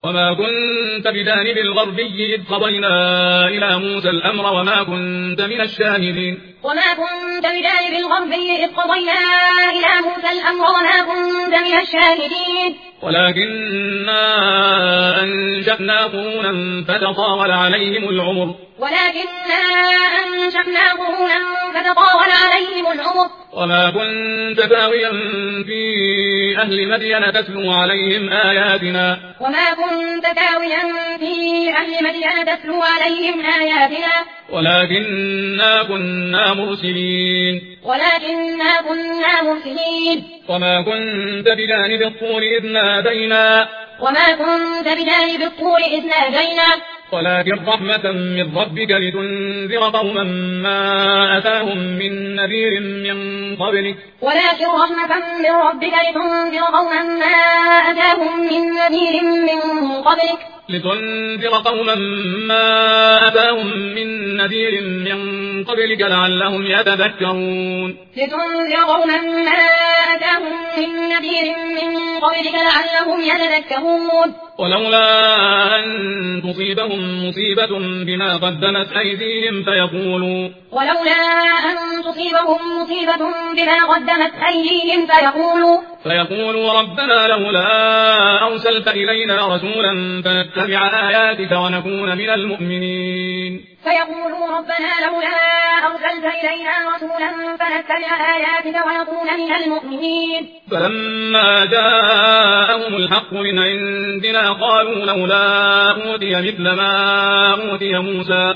وما كنت بجانب الغربي إذ قضينا إلى موسى الأمر وما كنت من الشاهدين. وما كنت بجانب الغربي إذ قضينا إلى موسى الأمر وما كنت من الشاهدين. ولكننا أنشأنا قرونا فتطاول عليهم العمر. وما كنت ثاويا في أهل مدين تتلو عليهم آياتنا. ولكننا كنا مرسلين. وما كنت بجانب الطور إذ نادينا. ولكن رحمة من ربك لتنذر قوما ما أتاهم من نذير من قبلك. لعلهم يتذكرون. ولولا أن تصيبهم مصيبة بما قدمت أيديهم فيقولوا ربنا لولا أرسلت إلينا رسولا فنتبع آياتك ونكون من المؤمنين. فلما جاءهم الحق من عندنا قالوا لولا أوتي مثل ما أوتي موسى.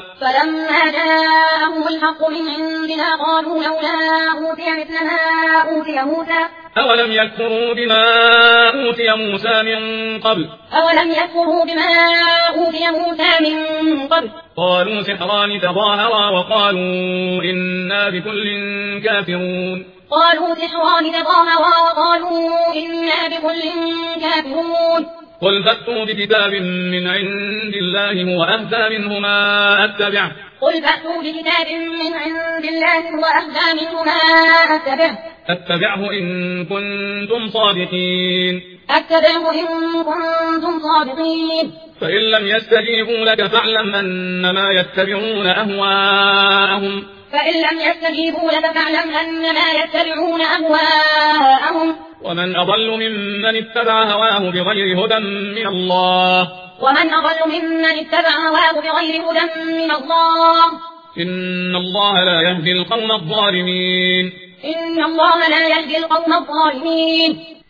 أولم يكفروا بما أوتي موسى من قبل. قالوا سحران تظاهرا وقالوا إنا بكل كافرون. قل فأتوا بكتاب من عند الله هو أهدى منهما أتبعه إن كنتم صادقين. فإن لم يستجيبوا لك فاعلم أنما يتبعون أهواءهم. ومن أضل ممن اتبع هواه بغير هدى من الله. إن الله لا يهدي القوم الظالمين.